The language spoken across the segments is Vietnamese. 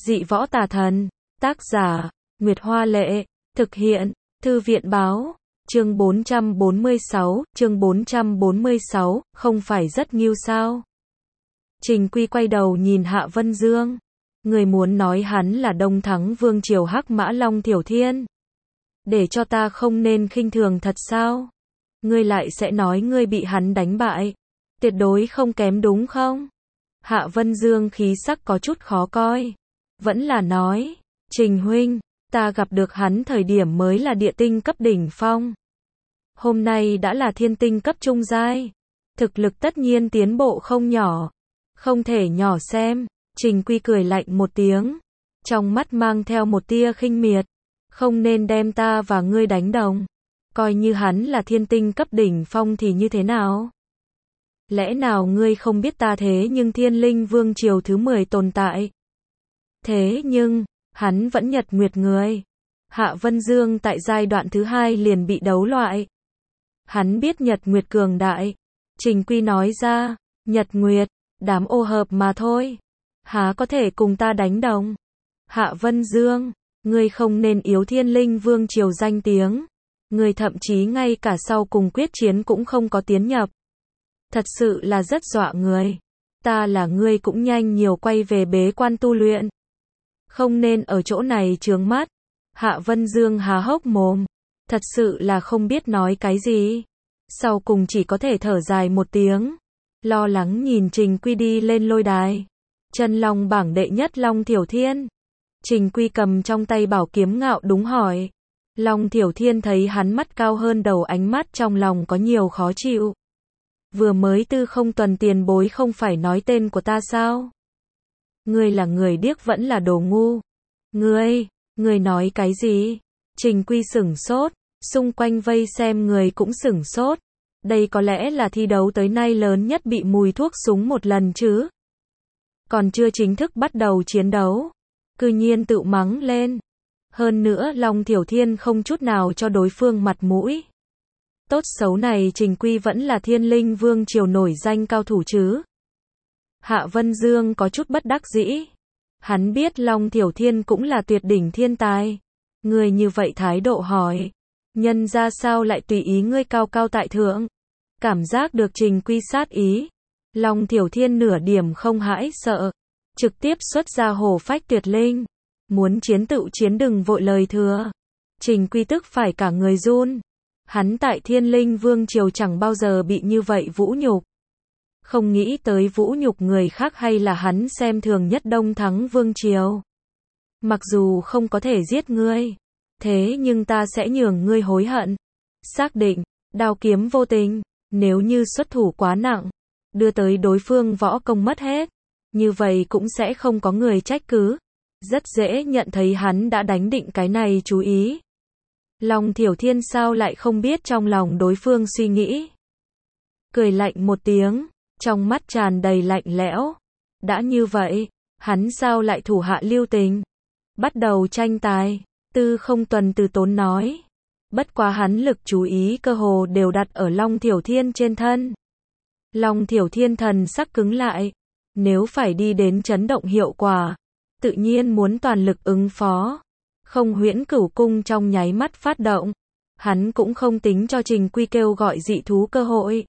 Dị võ tà thần. Tác giả, Nguyệt Hoa Lệ. Thực hiện, Thư viện Báo. Chương 446, không phải rất nghiêu sao? Trình Quy quay đầu nhìn Hạ Vân Dương. Người muốn nói hắn là Đông Thắng Vương triều Hắc Mã Long Thiểu Thiên. Để cho ta không nên khinh thường thật sao? Ngươi lại sẽ nói ngươi bị hắn đánh bại. Tuyệt đối không kém đúng không? Hạ Vân Dương khí sắc có chút khó coi. Vẫn là nói, Trình huynh, ta gặp được hắn thời điểm mới là địa tinh cấp đỉnh phong. Hôm nay đã là thiên tinh cấp trung giai. Thực lực tất nhiên tiến bộ không nhỏ. Không thể nhỏ xem. Trình Quy cười lạnh một tiếng. Trong mắt mang theo một tia khinh miệt. Không nên đem ta và ngươi đánh đồng. Coi như hắn là thiên tinh cấp đỉnh phong thì như thế nào? Lẽ nào ngươi không biết ta thế nhưng thiên linh vương triều thứ 10 tồn tại? Thế nhưng, hắn vẫn nhật nguyệt người. Hạ Vân Dương tại giai đoạn thứ 2 liền bị đấu loại. Hắn biết nhật nguyệt cường đại. Trình Quy nói ra, nhật nguyệt, đám ô hợp mà thôi. Há có thể cùng ta đánh đồng? Hạ Vân Dương, ngươi không nên yếu thiên linh vương triều danh tiếng. Ngươi thậm chí ngay cả sau cùng quyết chiến cũng không có tiến nhập. Thật sự là rất dọa người. Ta là ngươi cũng nhanh nhiều quay về bế quan tu luyện. Không nên ở chỗ này chướng mắt. Hạ Vân Dương há hốc mồm. Thật sự là không biết nói cái gì. Sau cùng chỉ có thể thở dài một tiếng. Lo lắng nhìn Trình Quy đi lên lôi đài. Chân long bảng đệ nhất Long Thiểu Thiên. Trình Quy cầm trong tay bảo kiếm ngạo đúng hỏi. Long Thiểu Thiên thấy hắn mắt cao hơn đầu, ánh mắt trong lòng có nhiều khó chịu. Vừa mới tư không tuần tiền bối không phải nói tên của ta sao? Ngươi là người điếc vẫn là đồ ngu? Ngươi nói cái gì? Trình Quy sửng sốt, xung quanh vây xem người cũng sửng sốt. Đây có lẽ là thi đấu tới nay lớn nhất bị mùi thuốc súng một lần chứ? Còn chưa chính thức bắt đầu chiến đấu, cư nhiên tự mắng lên. Hơn nữa Long Thiểu Thiên không chút nào cho đối phương mặt mũi. Tốt xấu này Trình Quy vẫn là thiên linh vương triều nổi danh cao thủ chứ. Hạ Vân Dương có chút bất đắc dĩ. Hắn biết Long Thiểu Thiên cũng là tuyệt đỉnh thiên tài. Người như vậy thái độ hỏi. Nhân ra sao lại tùy ý ngươi cao cao tại thượng. Cảm giác được Trình Quy sát ý. Long Thiểu Thiên nửa điểm không hãi sợ. Trực tiếp xuất ra hổ phách tuyệt linh. Muốn chiến tự chiến đừng vội lời thừa. Trình Quy tức phải cả người run. Hắn tại thiên linh vương triều chẳng bao giờ bị như vậy vũ nhục. Không nghĩ tới vũ nhục người khác hay là hắn xem thường nhất Đông Thắng vương triều. Mặc dù không có thể giết ngươi, thế nhưng ta sẽ nhường ngươi hối hận. Xác định, đao kiếm vô tình, nếu như xuất thủ quá nặng, đưa tới đối phương võ công mất hết, như vậy cũng sẽ không có người trách cứ. Rất dễ nhận thấy hắn đã đánh định cái này chú ý. Long Thiểu Thiên sao lại không biết trong lòng đối phương suy nghĩ. Cười lạnh một tiếng, trong mắt tràn đầy lạnh lẽo. Đã như vậy, hắn sao lại thủ hạ lưu tình. Bắt đầu tranh tài, Tư Không Tuần từ tốn nói. Bất quá hắn lực chú ý cơ hồ đều đặt ở Long Thiểu Thiên trên thân. Long Thiểu Thiên thần sắc cứng lại. Nếu phải đi đến chấn động hiệu quả, tự nhiên muốn toàn lực ứng phó. Không Huyễn Cửu Cung trong nháy mắt phát động. Hắn cũng không tính cho Trình Quy kêu gọi dị thú cơ hội.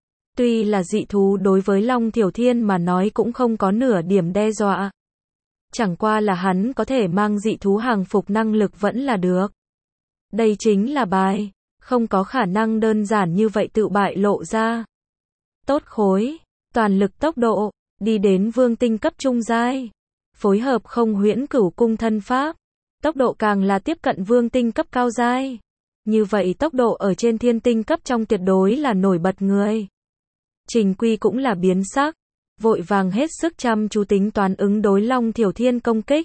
Tuy là dị thú đối với Long Thiểu Thiên mà nói cũng không có nửa điểm đe dọa. Chẳng qua là hắn có thể mang dị thú hàng phục năng lực vẫn là được. Đây chính là bài. Không có khả năng đơn giản như vậy tự bại lộ ra. Tốt khối. Toàn lực tốc độ. Đi đến vương tinh cấp trung giai. Phối hợp Không Huyễn Cửu Cung thân pháp. Tốc độ càng là tiếp cận vương tinh cấp cao giai. Như vậy tốc độ ở trên thiên tinh cấp trong tuyệt đối là nổi bật người. Trình Quy cũng là biến sắc. Vội vàng hết sức chăm chú tính toán ứng đối Long Thiểu Thiên công kích.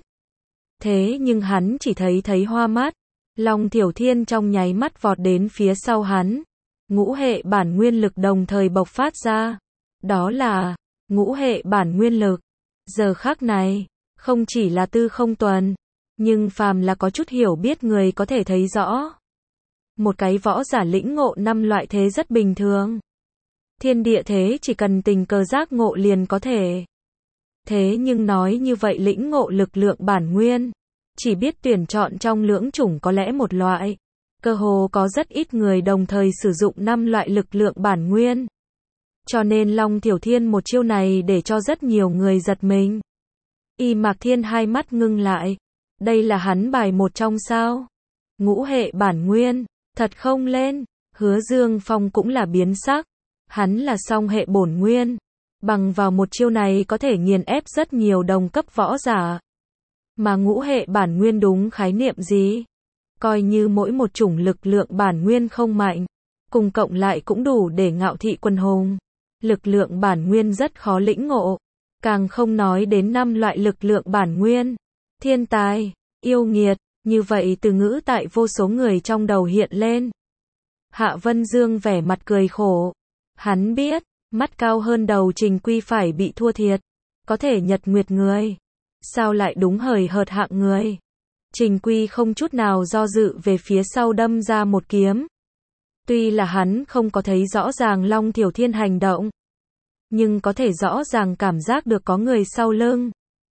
Thế nhưng hắn chỉ thấy hoa mắt. Long Thiểu Thiên trong nháy mắt vọt đến phía sau hắn. Ngũ hệ bản nguyên lực đồng thời bộc phát ra. Đó là ngũ hệ bản nguyên lực. Giờ khắc này, không chỉ là Tư Không Tuần, nhưng phàm là có chút hiểu biết người có thể thấy rõ. Một cái võ giả lĩnh ngộ 5 loại thế rất bình thường. Thiên địa thế chỉ cần tình cờ giác ngộ liền có thể. Thế nhưng nói như vậy lĩnh ngộ lực lượng bản nguyên, chỉ biết tuyển chọn trong lưỡng chủng có lẽ một loại. Cơ hồ có rất ít người đồng thời sử dụng 5 loại lực lượng bản nguyên. Cho nên Long Tiểu Thiên một chiêu này để cho rất nhiều người giật mình. Y Mạc Thiên hai mắt ngưng lại. Đây là hắn bài một trong sao? Ngũ hệ bản nguyên, thật không lên. Hứa Dương Phong cũng là biến sắc. Hắn là song hệ bổn nguyên. Bằng vào một chiêu này có thể nghiền ép rất nhiều đồng cấp võ giả. Mà ngũ hệ bản nguyên đúng khái niệm gì? Coi như mỗi một chủng lực lượng bản nguyên không mạnh, cùng cộng lại cũng đủ để ngạo thị quân hùng. Lực lượng bản nguyên rất khó lĩnh ngộ, càng không nói đến 5 loại lực lượng bản nguyên. Thiên tài, yêu nghiệt, như vậy từ ngữ tại vô số người trong đầu hiện lên. Hạ Vân Dương vẻ mặt cười khổ. Hắn biết, mắt cao hơn đầu Trình Quy phải bị thua thiệt. Có thể nhật nguyệt người, sao lại đúng hời hợt hạng người. Trình Quy không chút nào do dự về phía sau đâm ra một kiếm. Tuy là hắn không có thấy rõ ràng Long Tiểu Thiên hành động, nhưng có thể rõ ràng cảm giác được có người sau lưng.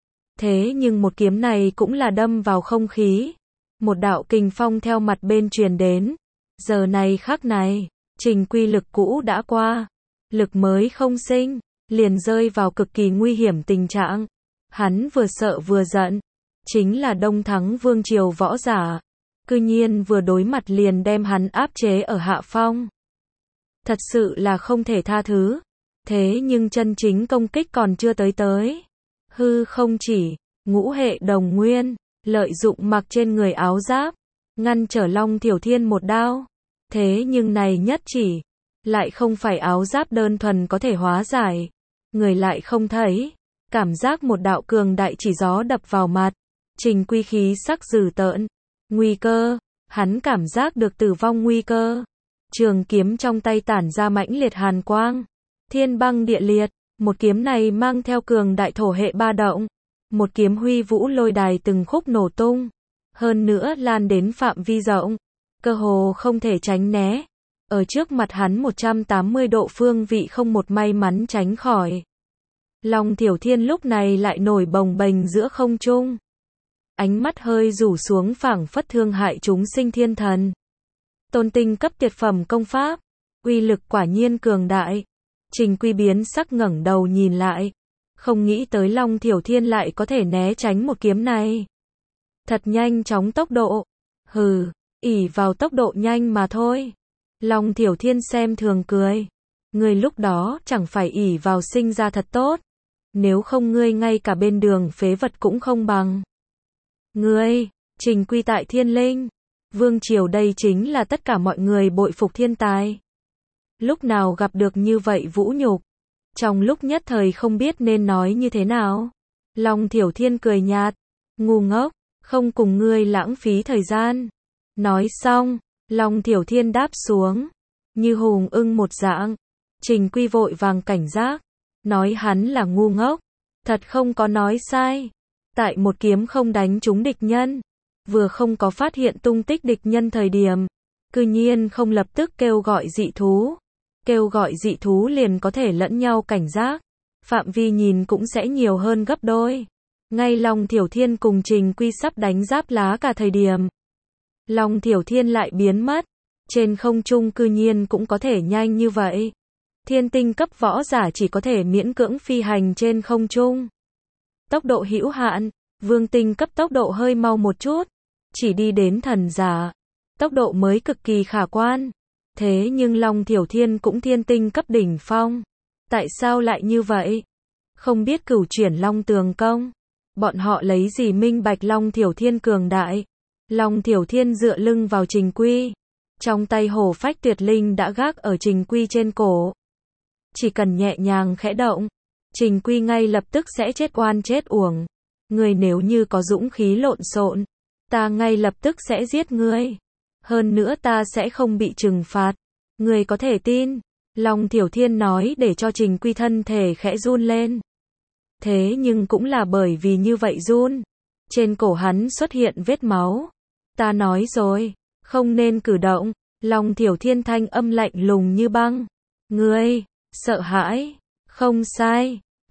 Thế nhưng một kiếm này cũng là đâm vào không khí. Một đạo kình phong theo mặt bên truyền đến. Giờ này khắc này, Trình Quy lực cũ đã qua, lực mới không sinh, liền rơi vào cực kỳ nguy hiểm tình trạng. Hắn vừa sợ vừa giận, chính là Đông Thắng Vương Triều võ giả. Cư nhiên vừa đối mặt liền đem hắn áp chế ở hạ phong. Thật sự là không thể tha thứ. Thế nhưng chân chính công kích còn chưa tới. Hư không chỉ, ngũ hệ đồng nguyên, lợi dụng mặc trên người áo giáp, ngăn trở Long Tiểu Thiên một đao. Thế nhưng này nhất chỉ, lại không phải áo giáp đơn thuần có thể hóa giải. Người lại không thấy, cảm giác một đạo cường đại chỉ gió đập vào mặt. Trình Quy khí sắc dữ tợn, nguy cơ, hắn cảm giác được tử vong nguy cơ. Trường kiếm trong tay tản ra mãnh liệt hàn quang, thiên băng địa liệt, một kiếm này mang theo cường đại thổ hệ ba động. Một kiếm huy vũ lôi đài từng khúc nổ tung, hơn nữa lan đến phạm vi rộng, cơ hồ không thể tránh né. Ở trước mặt hắn 180 độ phương vị không một may mắn tránh khỏi. Long Tiểu Thiên lúc này lại nổi bồng bềnh giữa không trung. Ánh mắt hơi rủ xuống phảng phất thương hại chúng sinh thiên thần. Tôn tinh cấp tuyệt phẩm công pháp, uy lực quả nhiên cường đại. Trình Quy biến sắc ngẩng đầu nhìn lại, không nghĩ tới Long Tiểu Thiên lại có thể né tránh một kiếm này. Thật nhanh chóng tốc độ. Hừ, ỷ vào tốc độ nhanh mà thôi. Long Tiểu Thiên xem thường cười. Ngươi lúc đó chẳng phải ỷ vào sinh ra thật tốt. Nếu không ngươi ngay cả bên đường phế vật cũng không bằng. Ngươi, Trình Quy tại Thiên Linh Vương Triều đây chính là tất cả mọi người bội phục thiên tài. Lúc nào gặp được như vậy vũ nhục, trong lúc nhất thời không biết nên nói như thế nào. Long Tiểu Thiên cười nhạt, ngu ngốc, không cùng ngươi lãng phí thời gian. Nói xong, Long Tiểu Thiên đáp xuống, như hùng ưng một dạng. Trình Quy vội vàng cảnh giác, nói hắn là ngu ngốc, thật không có nói sai. Tại một kiếm không đánh trúng địch nhân, vừa không có phát hiện tung tích địch nhân thời điểm, cư nhiên không lập tức kêu gọi dị thú. Kêu gọi dị thú liền có thể lẫn nhau cảnh giác, phạm vi nhìn cũng sẽ nhiều hơn gấp đôi. Ngay Long Tiểu Thiên cùng Trình Quy sắp đánh giáp lá cả thời điểm, Long Tiểu Thiên lại biến mất. Trên không trung cư nhiên cũng có thể nhanh như vậy. Thiên tinh cấp võ giả chỉ có thể miễn cưỡng phi hành trên không trung. Tốc độ hữu hạn, vương tinh cấp tốc độ hơi mau một chút, chỉ đi đến thần giả, tốc độ mới cực kỳ khả quan. Thế nhưng Long Tiểu Thiên cũng thiên tinh cấp đỉnh phong. Tại sao lại như vậy? Không biết cửu chuyển Long Tường công, bọn họ lấy gì minh bạch Long Tiểu Thiên cường đại? Long Tiểu Thiên dựa lưng vào Trình Quy, trong tay hổ phách tuyệt linh đã gác ở Trình Quy trên cổ. Chỉ cần nhẹ nhàng khẽ động, Trình Quy ngay lập tức sẽ chết oan chết uổng. Ngươi nếu như có dũng khí lộn xộn, ta ngay lập tức sẽ giết ngươi. Hơn nữa ta sẽ không bị trừng phạt. Ngươi có thể tin. Long Tiểu Thiên nói để cho Trình Quy thân thể khẽ run lên. Thế nhưng cũng là bởi vì như vậy run, trên cổ hắn xuất hiện vết máu. Ta nói rồi, không nên cử động. Long Tiểu Thiên thanh âm lạnh lùng như băng. Ngươi, sợ hãi. Không sai.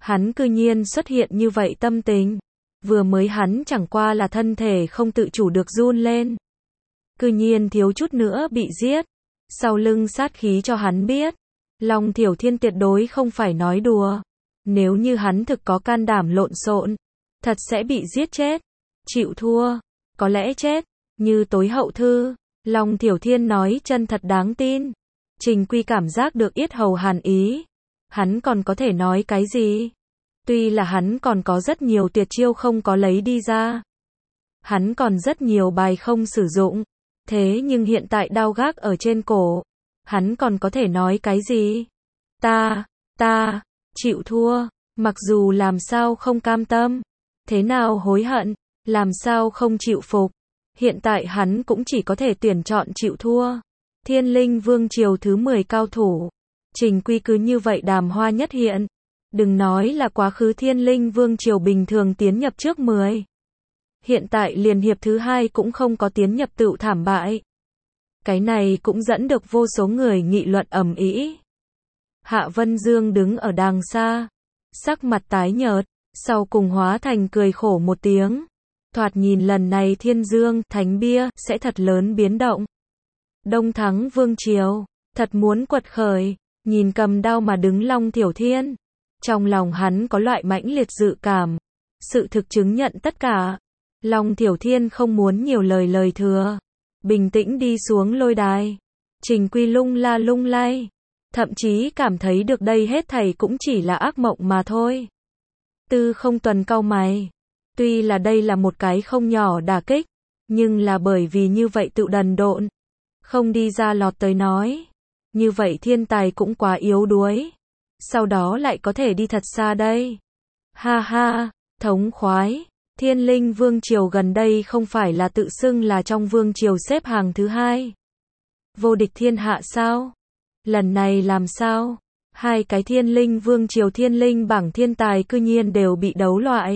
Hắn cư nhiên xuất hiện như vậy tâm tình. Vừa mới hắn chẳng qua là thân thể không tự chủ được run lên. Cư nhiên thiếu chút nữa bị giết. Sau lưng sát khí cho hắn biết. Long Thiểu Thiên tuyệt đối không phải nói đùa. Nếu như hắn thực có can đảm lộn xộn, thật sẽ bị giết chết. Chịu thua, có lẽ chết, như tối hậu thư. Long Thiểu Thiên nói chân thật đáng tin. Trình Quy cảm giác được yết hầu hàn ý. Hắn còn có thể nói cái gì? Tuy là hắn còn có rất nhiều tuyệt chiêu không có lấy đi ra. Hắn còn rất nhiều bài không sử dụng. Thế nhưng hiện tại đao gác ở trên cổ. Hắn còn có thể nói cái gì? Ta, chịu thua. Mặc dù làm sao không cam tâm. Thế nào hối hận. Làm sao không chịu phục. Hiện tại hắn cũng chỉ có thể tuyển chọn chịu thua. Thiên Linh Vương Triều thứ 10 cao thủ. Trình Quy cứ như vậy đàm hoa nhất hiện. Đừng nói là quá khứ Thiên Linh Vương Triều bình thường tiến nhập trước 10. Hiện tại liền hiệp thứ 2 cũng không có tiến nhập tựu thảm bại. Cái này cũng dẫn được vô số người nghị luận ầm ĩ. Hạ Vân Dương đứng ở đàng xa. Sắc mặt tái nhợt. Sau cùng hóa thành cười khổ một tiếng. Thoạt nhìn lần này Thiên Dương, Thánh Bia, sẽ thật lớn biến động. Đông Thắng Vương Triều, thật muốn quật khởi, nhìn cầm đao mà đứng Long Thiểu Thiên. Trong lòng hắn có loại mãnh liệt dự cảm. Sự thực chứng nhận tất cả. Long Thiểu Thiên không muốn nhiều lời thừa. Bình tĩnh đi xuống lôi đài. Trình Quy lung la lung lay. Thậm chí cảm thấy được đây hết thảy cũng chỉ là ác mộng mà thôi. Tư Không Tuần cau mày. Tuy là đây là một cái không nhỏ đả kích, nhưng là bởi vì như vậy tự đần độn, không đi ra lọt tới nói. Như vậy thiên tài cũng quá yếu đuối. Sau đó lại có thể đi thật xa đây. Ha ha, thống khoái. Thiên Linh Vương Triều gần đây không phải là tự xưng là trong Vương Triều xếp hàng thứ 2. Vô địch thiên hạ sao? Lần này làm sao? Hai cái Thiên Linh Vương Triều Thiên Linh bảng thiên tài cư nhiên đều bị đấu loại.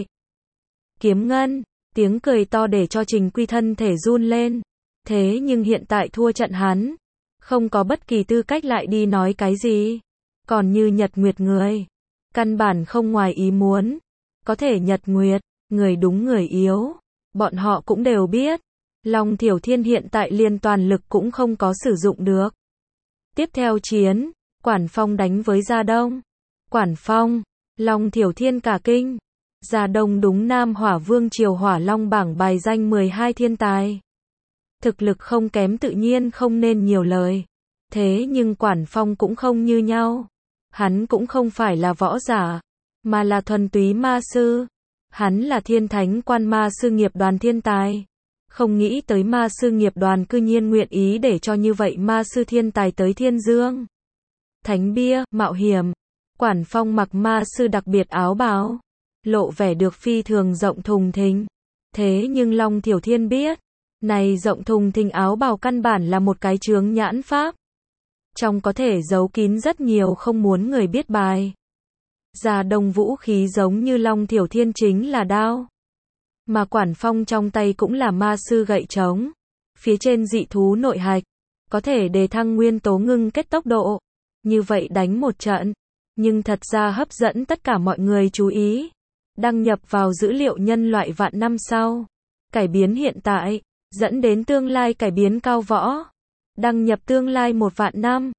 Kiếm Ngân, tiếng cười to để cho Trình Quy thân thể run lên. Thế nhưng hiện tại thua trận hắn, không có bất kỳ tư cách lại đi nói cái gì. Còn như Nhật Nguyệt người, căn bản không ngoài ý muốn. Có thể Nhật Nguyệt, người đúng người yếu, bọn họ cũng đều biết. Long Thiểu Thiên hiện tại liền toàn lực cũng không có sử dụng được. Tiếp theo chiến, Quản Phong đánh với Gia Đông. Quản Phong, Long Thiểu Thiên cả kinh. Gia Đông đúng Nam Hỏa Vương Triều Hỏa Long bảng bài danh 12 thiên tài. Thực lực không kém tự nhiên không nên nhiều lời. Thế nhưng Quản Phong cũng không như nhau. Hắn cũng không phải là võ giả, mà là thuần túy ma sư. Hắn là Thiên Thánh Quan ma sư nghiệp đoàn thiên tài. Không nghĩ tới ma sư nghiệp đoàn cư nhiên nguyện ý để cho như vậy ma sư thiên tài tới Thiên Dương. Thánh Bia, mạo hiểm. Quản Phong mặc ma sư đặc biệt áo bào, lộ vẻ được phi thường rộng thùng thình. Thế nhưng Long Thiểu Thiên biết, này rộng thùng thình áo bào căn bản là một cái chướng nhãn pháp. Trong có thể giấu kín rất nhiều không muốn người biết bài. Gia Đông vũ khí giống như Long Thiểu Thiên chính là đao. Mà Quản Phong trong tay cũng là ma sư gậy trống. Phía trên dị thú nội hạch, có thể đề thăng nguyên tố ngưng kết tốc độ. Như vậy đánh một trận, nhưng thật ra hấp dẫn tất cả mọi người chú ý. Đăng nhập vào dữ liệu nhân loại vạn năm sau. Cải biến hiện tại, dẫn đến tương lai cải biến cao võ. Đăng nhập tương lai 1 vạn năm.